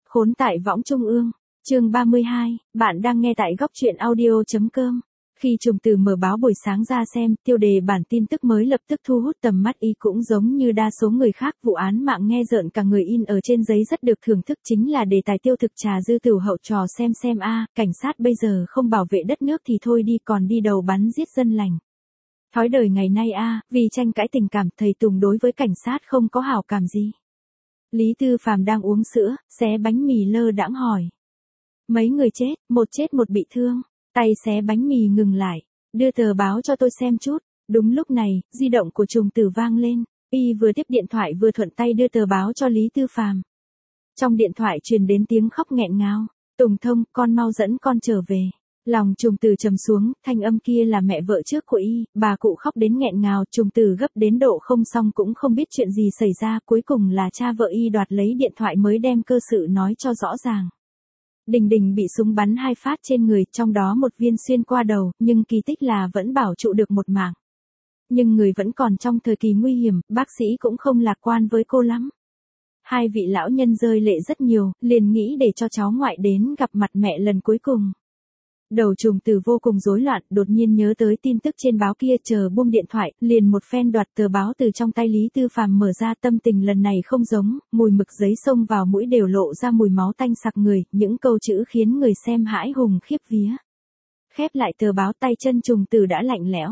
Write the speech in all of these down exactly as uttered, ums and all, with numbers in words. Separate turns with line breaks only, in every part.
Khốn tại võng trung ương. Chương ba mươi hai, bạn đang nghe tại góc truyện audio.com. Khi Trùng Từ mở báo buổi sáng ra xem, tiêu đề bản tin tức mới lập tức thu hút tầm mắt y, cũng giống như đa số người khác, vụ án mạng nghe rợn cả người in ở trên giấy rất được thưởng thức, chính là đề tài tiêu thực trà dư tửu hậu trò xem xem a, cảnh sát bây giờ không bảo vệ đất nước thì thôi đi, còn đi đầu bắn giết dân lành. Thói đời ngày nay a, vì tranh cãi tình cảm, thầy Tùng đối với cảnh sát không có hảo cảm gì. Lý Tư Phàm đang uống sữa, xé bánh mì lơ đãng hỏi. Mấy người chết, một chết một bị thương. Tay xé bánh mì ngừng lại. Đưa tờ báo cho tôi xem chút. Đúng lúc này, di động của Trùng Từ vang lên. Y vừa tiếp điện thoại vừa thuận tay đưa tờ báo cho Lý Tư Phàm. Trong điện thoại truyền đến tiếng khóc nghẹn ngào. Tùng Thông, con mau dẫn con trở về. Lòng Trùng Từ trầm xuống, thanh âm kia là mẹ vợ trước của y, bà cụ khóc đến nghẹn ngào, Trùng Từ gấp đến độ không xong cũng không biết chuyện gì xảy ra, cuối cùng là cha vợ y đoạt lấy điện thoại mới đem cơ sự nói cho rõ ràng. Đình Đình bị súng bắn hai phát trên người, trong đó một viên xuyên qua đầu, nhưng kỳ tích là vẫn bảo trụ được một mạng. Nhưng người vẫn còn trong thời kỳ nguy hiểm, bác sĩ cũng không lạc quan với cô lắm. Hai vị lão nhân rơi lệ rất nhiều, liền nghĩ để cho cháu ngoại đến gặp mặt mẹ lần cuối cùng. Đầu Trùng Từ vô cùng rối loạn, đột nhiên nhớ tới tin tức trên báo kia, chờ buông điện thoại, liền một phen đoạt tờ báo từ trong tay Lý Tư Phàm mở ra, tâm tình lần này không giống, mùi mực giấy xông vào mũi đều lộ ra mùi máu tanh sặc người, những câu chữ khiến người xem hãi hùng khiếp vía. Khép lại tờ báo, tay chân Trùng Từ đã lạnh lẽo.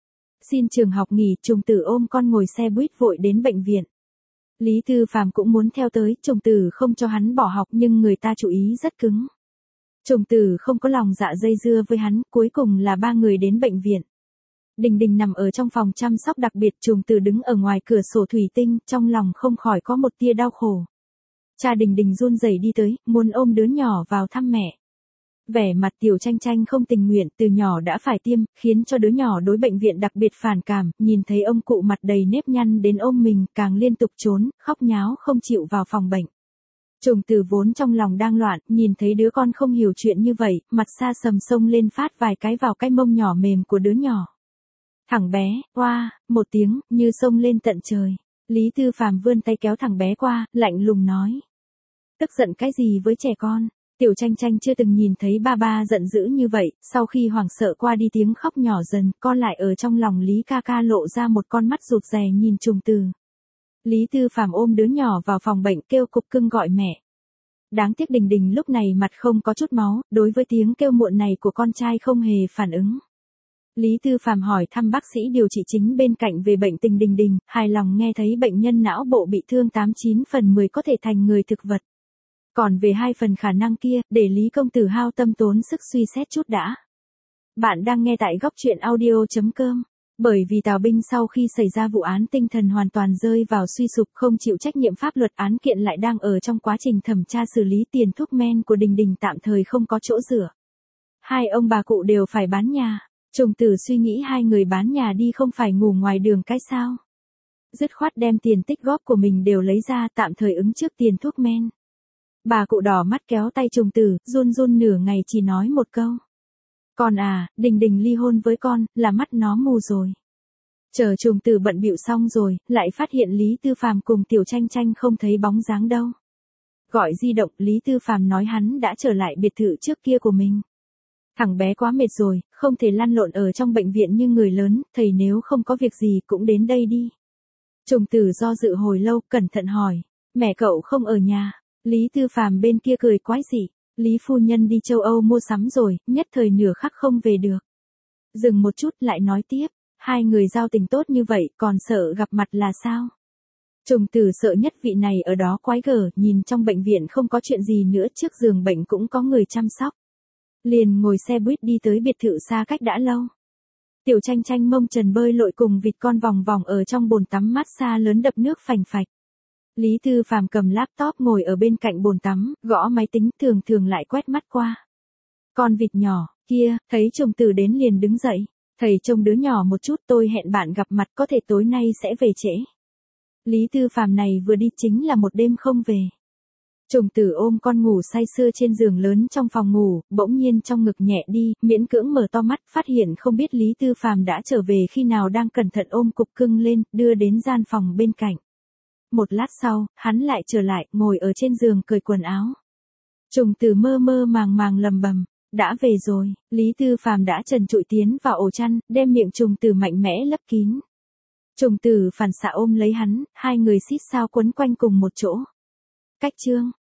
Xin trường học nghỉ, Trùng Từ ôm con ngồi xe buýt vội đến bệnh viện. Lý Tư Phàm cũng muốn theo tới, Trùng Từ không cho hắn bỏ học nhưng người ta chú ý rất cứng. Trùng Từ không có lòng dạ dây dưa với hắn, cuối cùng là ba người đến bệnh viện. Đình Đình nằm ở trong phòng chăm sóc đặc biệt, Trùng Từ đứng ở ngoài cửa sổ thủy tinh, trong lòng không khỏi có một tia đau khổ. Cha Đình Đình run rẩy đi tới, muốn ôm đứa nhỏ vào thăm mẹ. Vẻ mặt Tiểu Tranh Tranh không tình nguyện, từ nhỏ đã phải tiêm, khiến cho đứa nhỏ đối bệnh viện đặc biệt phản cảm, nhìn thấy ông cụ mặt đầy nếp nhăn đến ôm mình, càng liên tục trốn, khóc nháo không chịu vào phòng bệnh. Trùng Từ vốn trong lòng đang loạn, nhìn thấy đứa con không hiểu chuyện như vậy, mặt xa sầm sông lên phát vài cái vào cái mông nhỏ mềm của đứa nhỏ. Thằng bé, oa, một tiếng, như sông lên tận trời. Lý Tư Phàm vươn tay kéo thằng bé qua, lạnh lùng nói. Tức giận cái gì với trẻ con? Tiểu Tranh Tranh chưa từng nhìn thấy ba ba giận dữ như vậy, sau khi hoảng sợ qua đi tiếng khóc nhỏ dần, con lại ở trong lòng Lý ca ca lộ ra một con mắt rụt rè nhìn Trùng Từ. Lý Tư Phàm ôm đứa nhỏ vào phòng bệnh, kêu cục cưng gọi mẹ. Đáng tiếc Đình Đình lúc này mặt không có chút máu, đối với tiếng kêu muộn này của con trai không hề phản ứng. Lý Tư Phàm hỏi thăm bác sĩ điều trị chính bên cạnh về bệnh tình Đình Đình, hài lòng nghe thấy bệnh nhân não bộ bị thương tám chín phần mười có thể thành người thực vật. Còn về hai phần khả năng kia, để Lý công tử hao tâm tốn sức suy xét chút đã. Bạn đang nghe tại góc truyện audio.com. Bởi vì Tào Binh sau khi xảy ra vụ án tinh thần hoàn toàn rơi vào suy sụp, không chịu trách nhiệm pháp luật, án kiện lại đang ở trong quá trình thẩm tra xử lý, tiền thuốc men của Đình Đình tạm thời không có chỗ rửa. Hai ông bà cụ đều phải bán nhà. Trùng Từ suy nghĩ hai người bán nhà đi không phải ngủ ngoài đường cái sao. Dứt khoát đem tiền tích góp của mình đều lấy ra tạm thời ứng trước tiền thuốc men. Bà cụ đỏ mắt kéo tay Trùng Từ, run run nửa ngày chỉ nói một câu. Con à, Đình Đình ly hôn với con, là mắt nó mù rồi. Chờ Trùng Từ bận bịu xong rồi, lại phát hiện Lý Tư Phàm cùng Tiểu Tranh Tranh không thấy bóng dáng đâu. Gọi di động, Lý Tư Phàm nói hắn đã trở lại biệt thự trước kia của mình. Thằng bé quá mệt rồi, không thể lăn lộn ở trong bệnh viện như người lớn, thầy nếu không có việc gì cũng đến đây đi. Trùng Từ do dự hồi lâu, cẩn thận hỏi, mẹ cậu không ở nhà. Lý Tư Phàm bên kia cười quái dị. Lý phu nhân đi châu Âu mua sắm rồi, nhất thời nửa khắc không về được. Dừng một chút lại nói tiếp, hai người giao tình tốt như vậy, còn sợ gặp mặt là sao? Trùng Từ sợ nhất vị này ở đó quái gở, nhìn trong bệnh viện không có chuyện gì nữa, trước giường bệnh cũng có người chăm sóc. Liền ngồi xe buýt đi tới biệt thự xa cách đã lâu. Tiểu Tranh Tranh mông trần bơi lội cùng vịt con vòng vòng ở trong bồn tắm mát xa lớn đập nước phành phạch. Lý Tư Phàm cầm laptop ngồi ở bên cạnh bồn tắm, gõ máy tính, thường thường lại quét mắt qua. Con vịt nhỏ, kia, thấy Trùng Từ đến liền đứng dậy. Thầy trông đứa nhỏ một chút, tôi hẹn bạn gặp mặt, có thể tối nay sẽ về trễ. Lý Tư Phàm này vừa đi chính là một đêm không về. Trùng Từ ôm con ngủ say sưa trên giường lớn trong phòng ngủ, bỗng nhiên trong ngực nhẹ đi, miễn cưỡng mở to mắt, phát hiện không biết Lý Tư Phàm đã trở về khi nào, đang cẩn thận ôm cục cưng lên, đưa đến gian phòng bên cạnh. Một lát sau, hắn lại trở lại, ngồi ở trên giường cởi quần áo. Trùng Tử mơ mơ màng màng lầm bầm, đã về rồi. Lý Tư Phàm đã trần trụi tiến vào ổ chăn, đem miệng Trùng Tử mạnh mẽ lấp kín. Trùng Tử phản xạ ôm lấy hắn, hai người xít sao quấn quanh cùng một chỗ. Cách chương